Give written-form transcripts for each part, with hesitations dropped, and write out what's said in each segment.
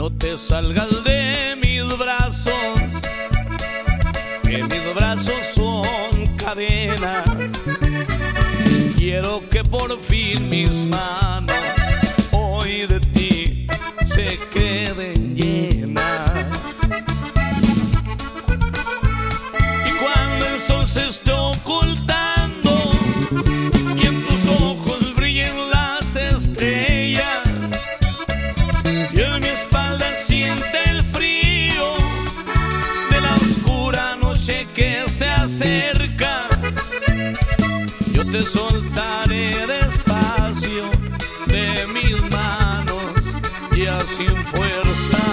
No te salgas de mis brazos, que mis brazos son cadenas. Quiero que por fin mis manos hoy de ti se queden llenas. Y cuando el sol se esté ocultando y en tus ojos brillen las estrellas, y en mi espalda siente el frío de la oscura noche que se acerca, yo te soltaré despacio de mis manos, ya sin fuerza.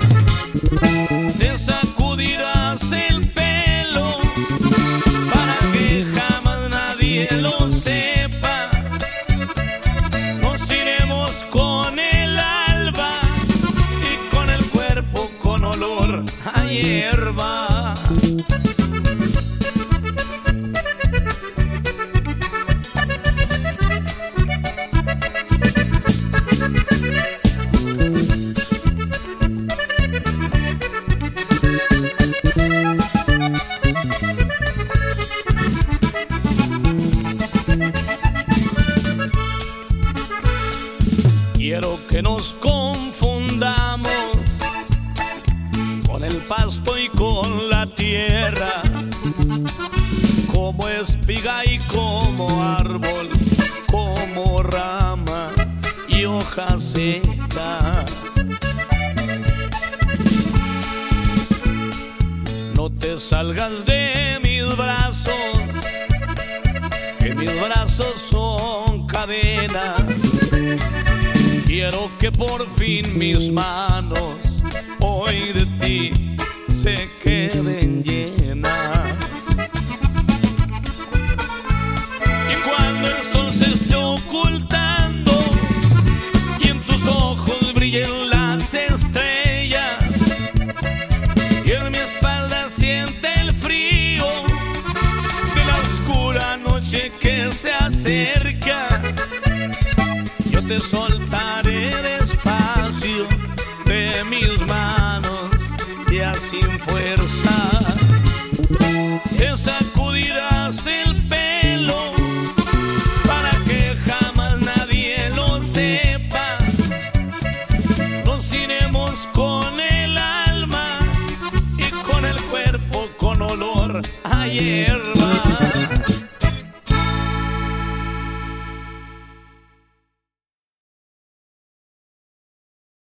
Te sacudirás el pelo para que jamás nadie lo sepa. Nos iremos con el alba y con el cuerpo con olor a hierba. Quiero que nos confundamos con el pasto y con la tierra, como espiga y como árbol, como rama y hoja seca. No te salgas de mis brazos, que mis brazos son cadenas. Quiero que por fin mis manos hoy de ti se queden llenas. Y cuando el sol se esté ocultando y en tus ojos brillen las estrellas, y en mi espalda siente el frío de la oscura noche que se acerca, yo te soltaré despacio de mis manos, ya sin fuerza. Te sacudirás el pelo para que jamás nadie lo sepa. Nos iremos con el alma y con el cuerpo con olor a hierba.